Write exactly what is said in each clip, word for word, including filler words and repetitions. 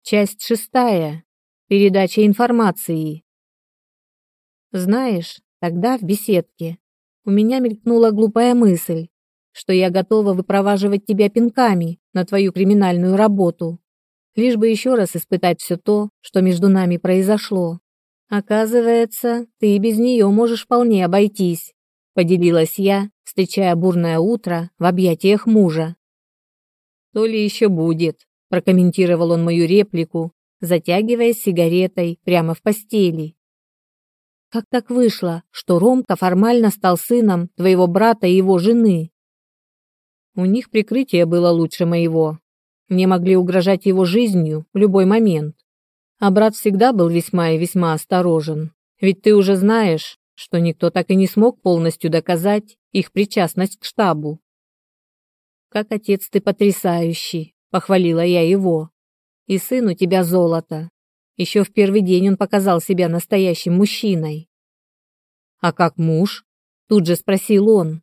Часть шестая. Передача информации. Знаешь, тогда в беседке у меня мелькнула глупая мысль, что я готова выпроваживать тебя пинками на твою криминальную работу, лишь бы еще раз испытать все то, что между нами произошло. Оказывается, ты и без нее можешь вполне обойтись, поделилась я, встречая бурное утро в объятиях мужа. То ли еще будет, прокомментировал он мою реплику, затягиваясь сигаретой прямо в постели. Как так вышло, что Ромка формально стал сыном твоего брата и его жены? У них прикрытие было лучше моего. Мне могли угрожать его жизнью в любой момент. А брат всегда был весьма и весьма осторожен. Ведь ты уже знаешь, что никто так и не смог полностью доказать их причастность к штабу. Как отец ты потрясающий, похвалила я его. И сын у тебя золото. Еще в первый день он показал себя настоящим мужчиной. А как муж? Тут же спросил он.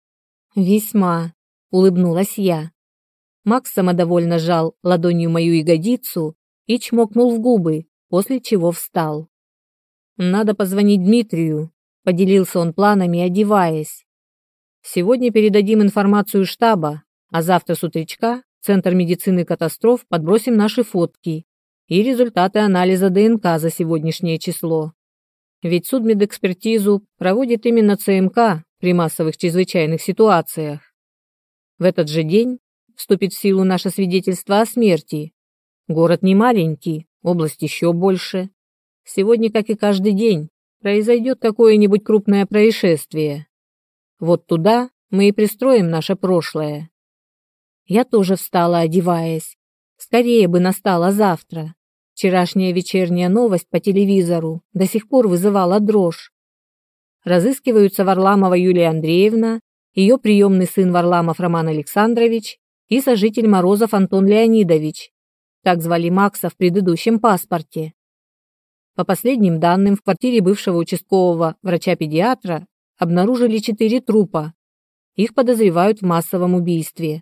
Весьма, улыбнулась я. Макс самодовольно сжал ладонью мою ягодицу и чмокнул в губы, после чего встал. Надо позвонить Дмитрию, поделился он планами, одеваясь. Сегодня передадим информацию штаба, а завтра с утречка в Центр медицины катастроф подбросим наши фотки и результаты анализа ДНК за сегодняшнее число. Ведь судмедэкспертизу проводит именно ЦМК при массовых чрезвычайных ситуациях. В этот же день вступит в силу наше свидетельство о смерти. Город не маленький, область еще больше. Сегодня, как и каждый день, произойдет какое-нибудь крупное происшествие. Вот туда мы и пристроим наше прошлое. Я тоже встала, одеваясь. Скорее бы настало завтра. Вчерашняя вечерняя новость по телевизору до сих пор вызывала дрожь. Разыскиваются Варламова Юлия Андреевна, ее приемный сын Варламов Роман Александрович и сожитель Морозов Антон Леонидович. Так звали Макса в предыдущем паспорте. По последним данным, в квартире бывшего участкового врача-педиатра обнаружили четыре трупа. Их подозревают в массовом убийстве.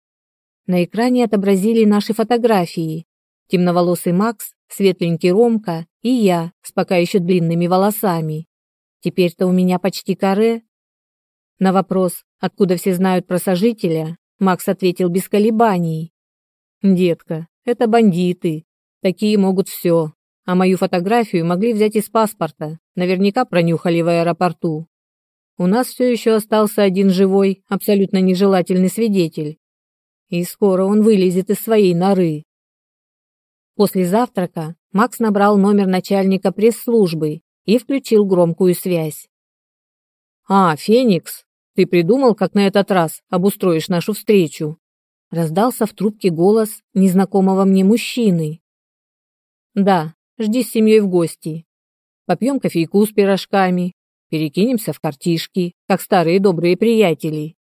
На экране отобразили наши фотографии. Темноволосый Макс, светленький Ромка и я с пока еще длинными волосами. Теперь-то у меня почти каре. На вопрос, откуда все знают про сожителя, Макс ответил без колебаний. «Детка, это бандиты. Такие могут все. А мою фотографию могли взять из паспорта. Наверняка пронюхали в аэропорту. У нас все еще остался один живой, абсолютно нежелательный свидетель. И скоро он вылезет из своей норы». После завтрака Макс набрал номер начальника пресс-службы и включил громкую связь. «А, Феникс, ты придумал, как на этот раз обустроишь нашу встречу?» Раздался в трубке голос незнакомого мне мужчины. «Да, жди с семьей в гости. Попьем кофейку с пирожками, перекинемся в картишки, как старые добрые приятели».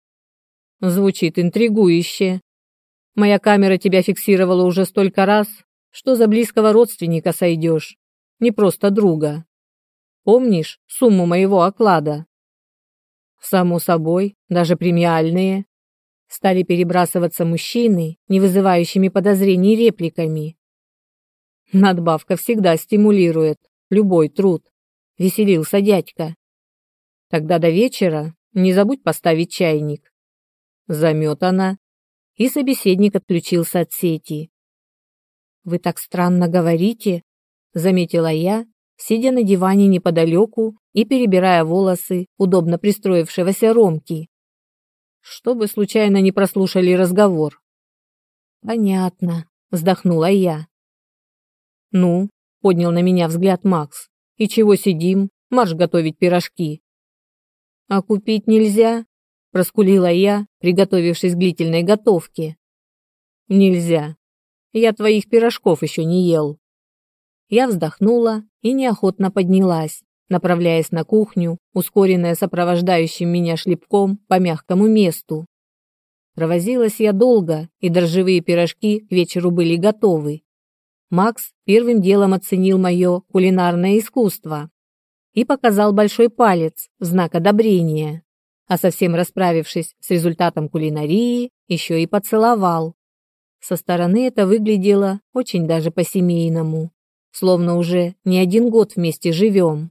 Звучит интригующе. Моя камера тебя фиксировала уже столько раз, что за близкого родственника сойдешь, не просто друга. Помнишь сумму моего оклада? Само собой, даже премиальные. Стали перебрасываться мужчины, не вызывающими подозрений репликами. Надбавка всегда стимулирует любой труд, веселился дядька. Тогда до вечера не забудь поставить чайник. Заметана. И собеседник отключился от сети. «Вы так странно говорите», — заметила я, сидя на диване неподалеку и перебирая волосы удобно пристроившегося Ромки. «Чтобы случайно не прослушали разговор». «Понятно», — вздохнула я. «Ну», — поднял на меня взгляд Макс, — «и чего сидим? Марш готовить пирожки». «А купить нельзя?» — проскулила я, приготовившись к длительной готовке. «Нельзя. Я твоих пирожков еще не ел». Я вздохнула и неохотно поднялась, направляясь на кухню, ускоренная сопровождающим меня шлепком по мягкому месту. Провозилась я долго, и дрожжевые пирожки к вечеру были готовы. Макс первым делом оценил мое кулинарное искусство и показал большой палец в знак одобрения, а совсем расправившись с результатом кулинарии, еще и поцеловал. Со стороны это выглядело очень даже по-семейному, словно уже не один год вместе живем.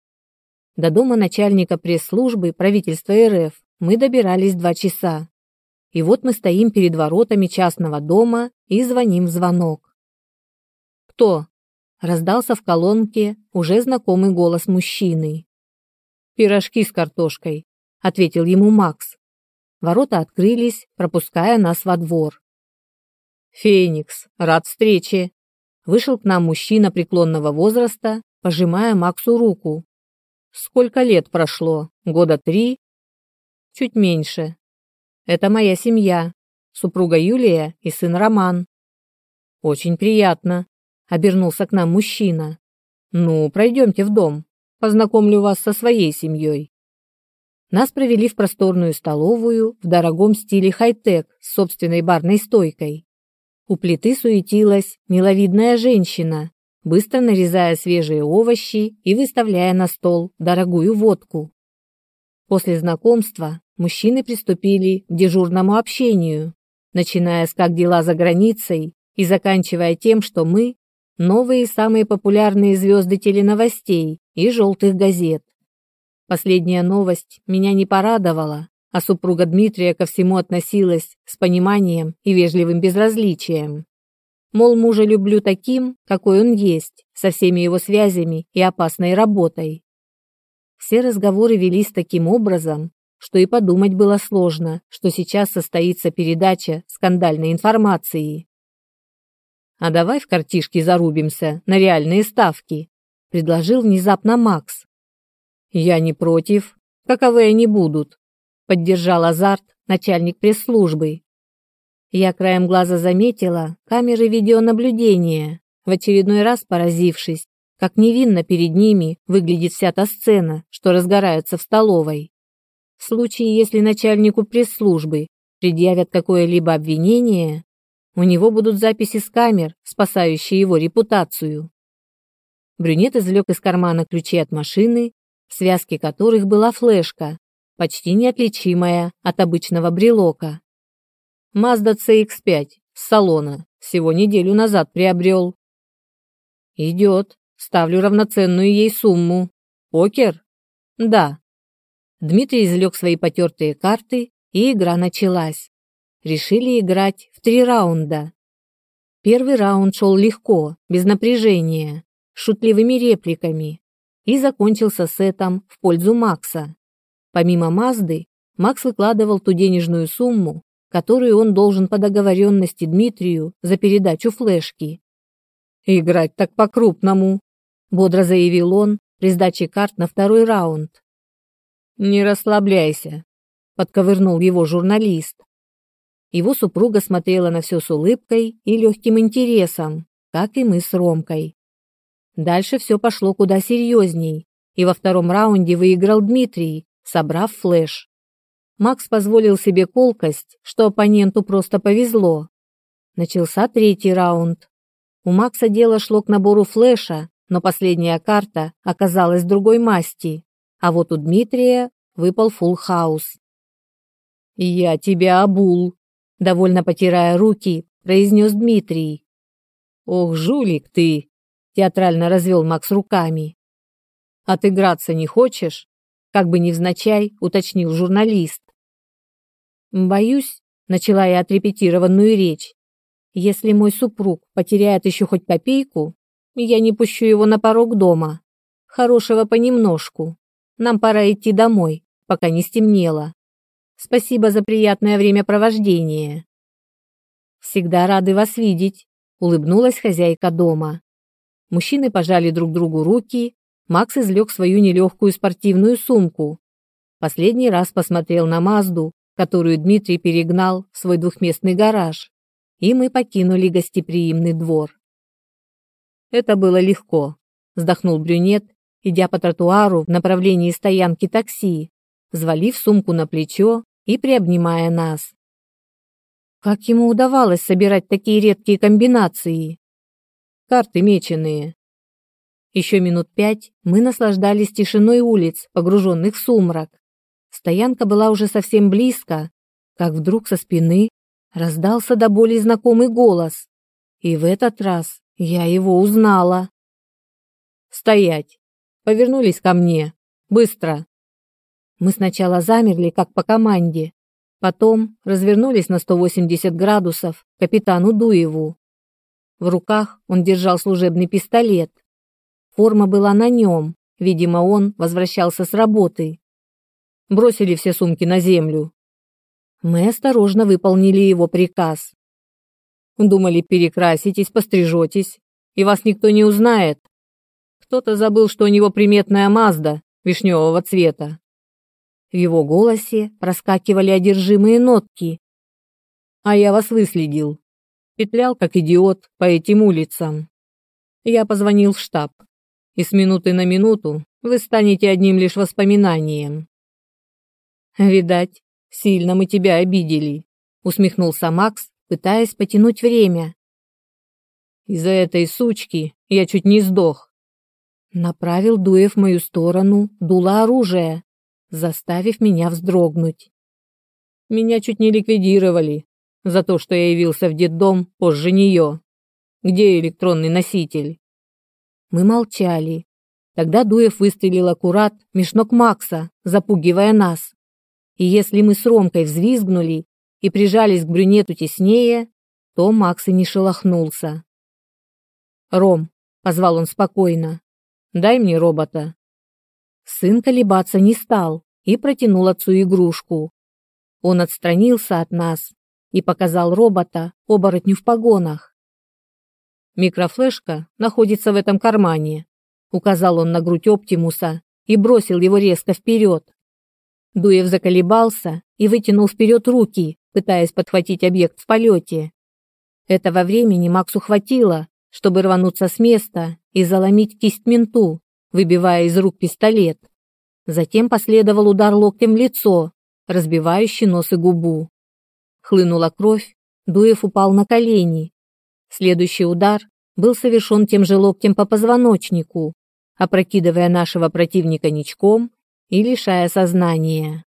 До дома начальника пресс-службы правительства РФ мы добирались два часа. И вот мы стоим перед воротами частного дома и звоним в звонок. «Кто?» – раздался в колонке уже знакомый голос мужчины. «Пирожки с картошкой», – ответил ему Макс. Ворота открылись, пропуская нас во двор. «Феникс, рад встрече!» Вышел к нам мужчина преклонного возраста, пожимая Максу руку. «Сколько лет прошло? Года три?» «Чуть меньше. Это моя семья, супруга Юлия и сын Роман». «Очень приятно», — обернулся к нам мужчина. «Ну, пройдемте в дом, познакомлю вас со своей семьей». Нас провели в просторную столовую в дорогом стиле хай-тек с собственной барной стойкой. У плиты суетилась миловидная женщина, быстро нарезая свежие овощи и выставляя на стол дорогую водку. После знакомства мужчины приступили к дежурному общению, начиная с «как дела за границей» и заканчивая тем, что мы – новые самые популярные звезды теленовостей и желтых газет. Последняя новость меня не порадовала, а супруга Дмитрия ко всему относилась с пониманием и вежливым безразличием. Мол, мужа люблю таким, какой он есть, со всеми его связями и опасной работой. Все разговоры велись таким образом, что и подумать было сложно, что сейчас состоится передача скандальной информации. «А давай в картишки зарубимся на реальные ставки», — предложил внезапно Макс. «Я не против. Каковы они будут?» — поддержал азарт начальник пресс-службы. Я краем глаза заметила камеры видеонаблюдения, в очередной раз поразившись, как невинно перед ними выглядит вся та сцена, что разгорается в столовой. В случае, если начальнику пресс-службы предъявят какое-либо обвинение, у него будут записи с камер, спасающие его репутацию. Брюнет извлек из кармана ключи от машины, в связке которых была флешка, почти неотличимая от обычного брелока. Mazda си икс пять с салона всего неделю назад приобрел. Идет. Ставлю равноценную ей сумму. Покер? Да. Дмитрий извлек свои потертые карты, и игра началась. Решили играть в три раунда. Первый раунд шел легко, без напряжения, с шутливыми репликами, и закончился сетом в пользу Макса. Помимо Мазды, Макс выкладывал ту денежную сумму, которую он должен по договоренности Дмитрию за передачу флешки. «Играть так по-крупному», — бодро заявил он при сдаче карт на второй раунд. «Не расслабляйся», — подковырнул его журналист. Его супруга смотрела на все с улыбкой и легким интересом, как и мы с Ромкой. Дальше все пошло куда серьезней, и во втором раунде выиграл Дмитрий, собрав флеш. Макс позволил себе колкость, что оппоненту просто повезло. Начался третий раунд. У Макса дело шло к набору флеша, но последняя карта оказалась другой масти, а вот у Дмитрия выпал фулл хаус. «Я тебя обул», — довольно потирая руки, произнес Дмитрий. «Ох, жулик ты!» — театрально развел Макс руками. «Отыграться не хочешь?» — как бы невзначай уточнил журналист. «Боюсь», — начала я отрепетированную речь, «если мой супруг потеряет еще хоть копейку, я не пущу его на порог дома. Хорошего понемножку. Нам пора идти домой, пока не стемнело. Спасибо за приятное времяпровождение». «Всегда рады вас видеть», — улыбнулась хозяйка дома. Мужчины пожали друг другу руки, Макс извлек свою нелегкую спортивную сумку. Последний раз посмотрел на Мазду, которую Дмитрий перегнал в свой двухместный гараж, и мы покинули гостеприимный двор. «Это было легко», — вздохнул брюнет, идя по тротуару в направлении стоянки такси, взвалив сумку на плечо и приобнимая нас. Как ему удавалось собирать такие редкие комбинации? Карты меченые. Еще минут пять мы наслаждались тишиной улиц, погруженных в сумрак. Стоянка была уже совсем близко, как вдруг со спины раздался до боли знакомый голос, и в этот раз я его узнала. «Стоять! Повернулись ко мне! Быстро!» Мы сначала замерли, как по команде, потом развернулись на сто восемьдесят градусов к капитану Дуеву. В руках он держал служебный пистолет. Форма была на нем, видимо, он возвращался с работы. Бросили все сумки на землю. Мы осторожно выполнили его приказ. Думали, перекраситесь, пострижетесь, и вас никто не узнает. Кто-то забыл, что у него приметная Мазда вишневого цвета. В его голосе проскакивали одержимые нотки. А я вас выследил. Петлял, как идиот, по этим улицам. Я позвонил в штаб, и с минуты на минуту вы станете одним лишь воспоминанием. Видать, сильно мы тебя обидели, усмехнулся Макс, пытаясь потянуть время. Из-за этой сучки я чуть не сдох. Направил Дуев в мою сторону дуло оружия, заставив меня вздрогнуть. Меня чуть не ликвидировали за то, что я явился в детдом позже нее. Где электронный носитель? Мы молчали. Тогда Дуев выстрелил аккурат меж ног Макса, запугивая нас. И если мы с Ромкой взвизгнули и прижались к брюнету теснее, то Макс и не шелохнулся. «Ром», — позвал он спокойно, — «дай мне робота». Сын колебаться не стал и протянул отцу игрушку. Он отстранился от нас и показал робота оборотню в погонах. «Микрофлешка находится в этом кармане», — указал он на грудь Оптимуса и бросил его резко вперед. Дуев заколебался и вытянул вперед руки, пытаясь подхватить объект в полете. Этого времени Максу хватило, чтобы рвануться с места и заломить кисть менту, выбивая из рук пистолет. Затем последовал удар локтем в лицо, разбивающий нос и губу. Хлынула кровь, Дуев упал на колени. Следующий удар был совершен тем же локтем по позвоночнику, опрокидывая нашего противника ничком и лишая сознания.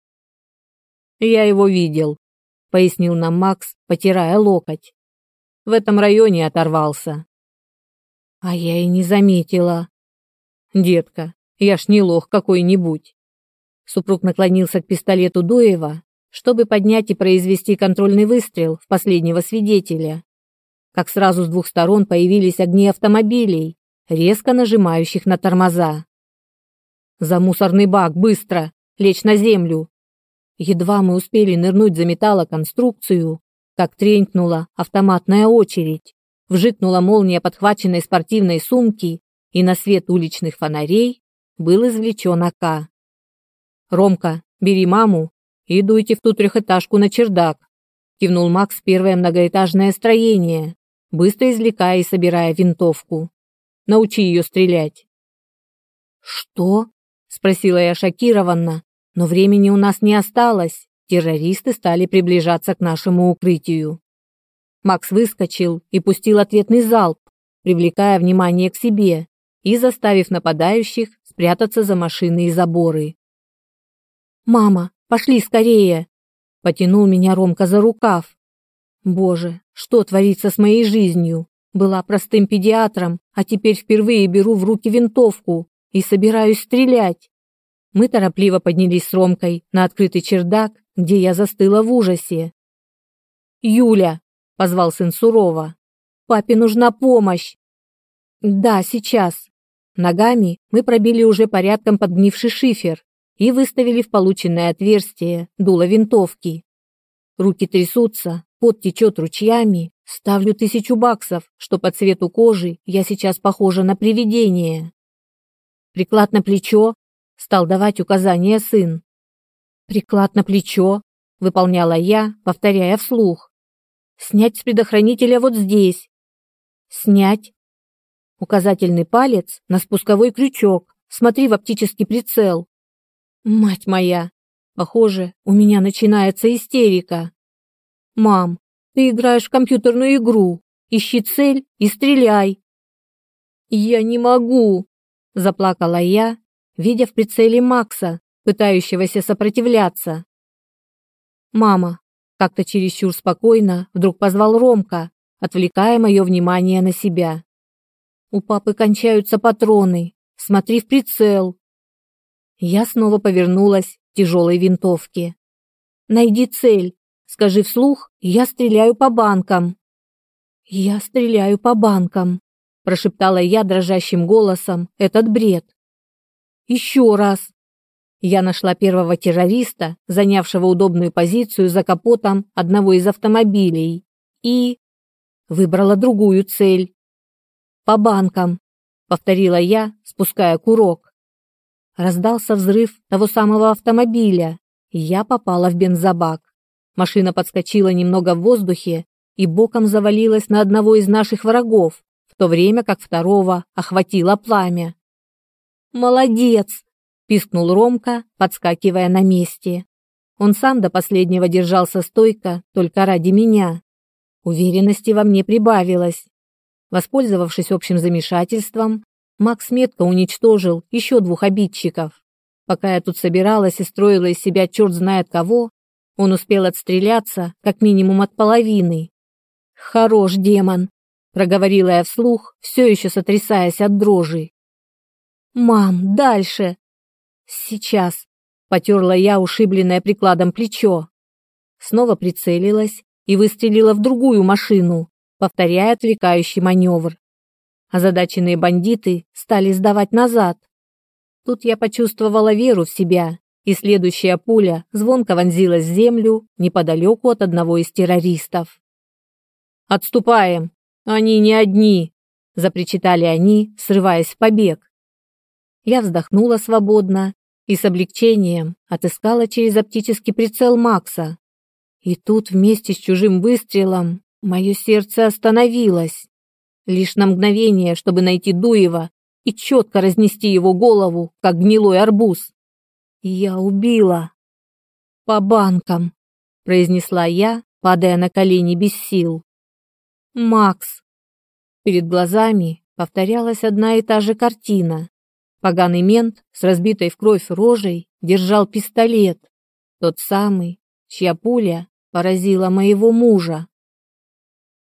«Я его видел», — пояснил нам Макс, потирая локоть. «В этом районе оторвался». А я и не заметила. «Детка, я ж не лох какой-нибудь». Супруг наклонился к пистолету Дуева, чтобы поднять и произвести контрольный выстрел в последнего свидетеля. Как сразу с двух сторон появились огни автомобилей, резко нажимающих на тормоза. «За мусорный бак, быстро! Лечь на землю!» Едва мы успели нырнуть за металлоконструкцию, как тренькнула автоматная очередь, вжикнула молния подхваченной спортивной сумки, и на свет уличных фонарей был извлечен А К. «Ромка, бери маму и дуйте в ту трехэтажку на чердак», кивнул Макс в первое многоэтажное строение, быстро извлекая и собирая винтовку. «Научи ее стрелять». «Что?» — спросила я шокированно, но времени у нас не осталось. Террористы стали приближаться к нашему укрытию. Макс выскочил и пустил ответный залп, привлекая внимание к себе и заставив нападающих спрятаться за машины и заборы. «Мама, пошли скорее!» — потянул меня Ромка за рукав. «Боже, что творится с моей жизнью? Была простым педиатром, а теперь впервые беру в руки винтовку и собираюсь стрелять». Мы торопливо поднялись с Ромкой на открытый чердак, где я застыла в ужасе. «Юля!» — позвал сын сурово. «Папе нужна помощь!» «Да, сейчас!» Ногами мы пробили уже порядком подгнивший шифер и выставили в полученное отверстие дуло винтовки. Руки трясутся, пот течет ручьями, ставлю тысячу баксов, что по цвету кожи я сейчас похожа на привидение. «Приклад на плечо!» — стал давать указания сын. «Приклад на плечо!» — выполняла я, повторяя вслух. «Снять с предохранителя вот здесь!» «Снять!» Указательный палец на спусковой крючок. Смотри в оптический прицел. Мать моя! Похоже, у меня начинается истерика. Мам, ты играешь в компьютерную игру. Ищи цель и стреляй. Я не могу, заплакала я, видя в прицеле Макса, пытающегося сопротивляться. Мама, Как-то чересчур спокойно вдруг позвал Ромка, отвлекая мое внимание на себя. «У папы кончаются патроны. Смотри в прицел». Я снова повернулась к тяжелой винтовке. «Найди цель. Скажи вслух, я стреляю по банкам». «Я стреляю по банкам», – прошептала я дрожащим голосом этот бред. «Еще раз». Я нашла первого террориста, занявшего удобную позицию за капотом одного из автомобилей, и выбрала другую цель. «По банкам», — повторила я, спуская курок. Раздался взрыв того самого автомобиля, и я попала в бензобак. Машина подскочила немного в воздухе и боком завалилась на одного из наших врагов, в то время как второго охватило пламя. «Молодец!» — пискнул Ромка, подскакивая на месте. Он сам до последнего держался стойко, только ради меня. Уверенности во мне прибавилось. Воспользовавшись общим замешательством, Макс метко уничтожил еще двух обидчиков. Пока я тут собиралась и строила из себя черт знает кого, он успел отстреляться как минимум от половины. «Хорош, демон!» — проговорила я вслух, все еще сотрясаясь от дрожи. «Мам, дальше!» «Сейчас!» — потерла я ушибленное прикладом плечо. Снова прицелилась и выстрелила в другую машину, повторяя отвлекающий маневр. Озадаченные бандиты стали сдавать назад. Тут я почувствовала веру в себя, и следующая пуля звонко вонзилась в землю неподалеку от одного из террористов. «Отступаем! Они не одни!» – запричитали они, срываясь в побег. Я вздохнула свободно и с облегчением отыскала через оптический прицел Макса. И тут вместе с чужим выстрелом мое сердце остановилось. Лишь на мгновение, чтобы найти Дуева и четко разнести его голову, как гнилой арбуз. «Я убила!» «По банкам!» – произнесла я, падая на колени без сил. «Макс!» Перед глазами повторялась одна и та же картина. Поганый мент с разбитой в кровь рожей держал пистолет, тот самый, чья пуля поразила моего мужа.